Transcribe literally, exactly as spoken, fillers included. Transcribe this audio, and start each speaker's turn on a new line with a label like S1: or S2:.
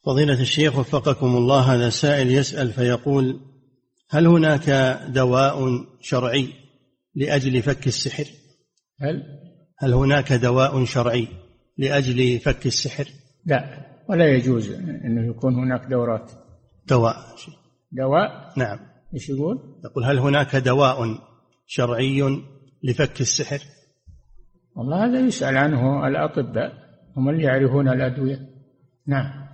S1: فضيلة الشيخ وفقكم الله، هذا سائل يسأل فيقول: هل هناك دواء شرعي لأجل فك السحر؟
S2: هل
S1: هل هناك دواء شرعي لأجل فك السحر؟
S2: لا، ولا يجوز أنه يكون هناك دورات.
S1: دواء
S2: دواء
S1: نعم.
S2: إيش يقول؟
S1: يقول: هل هناك دواء شرعي لفك السحر؟
S2: والله هذا يسأل عنه الأطباء، هم اللي يعرفون الأدوية. نعم.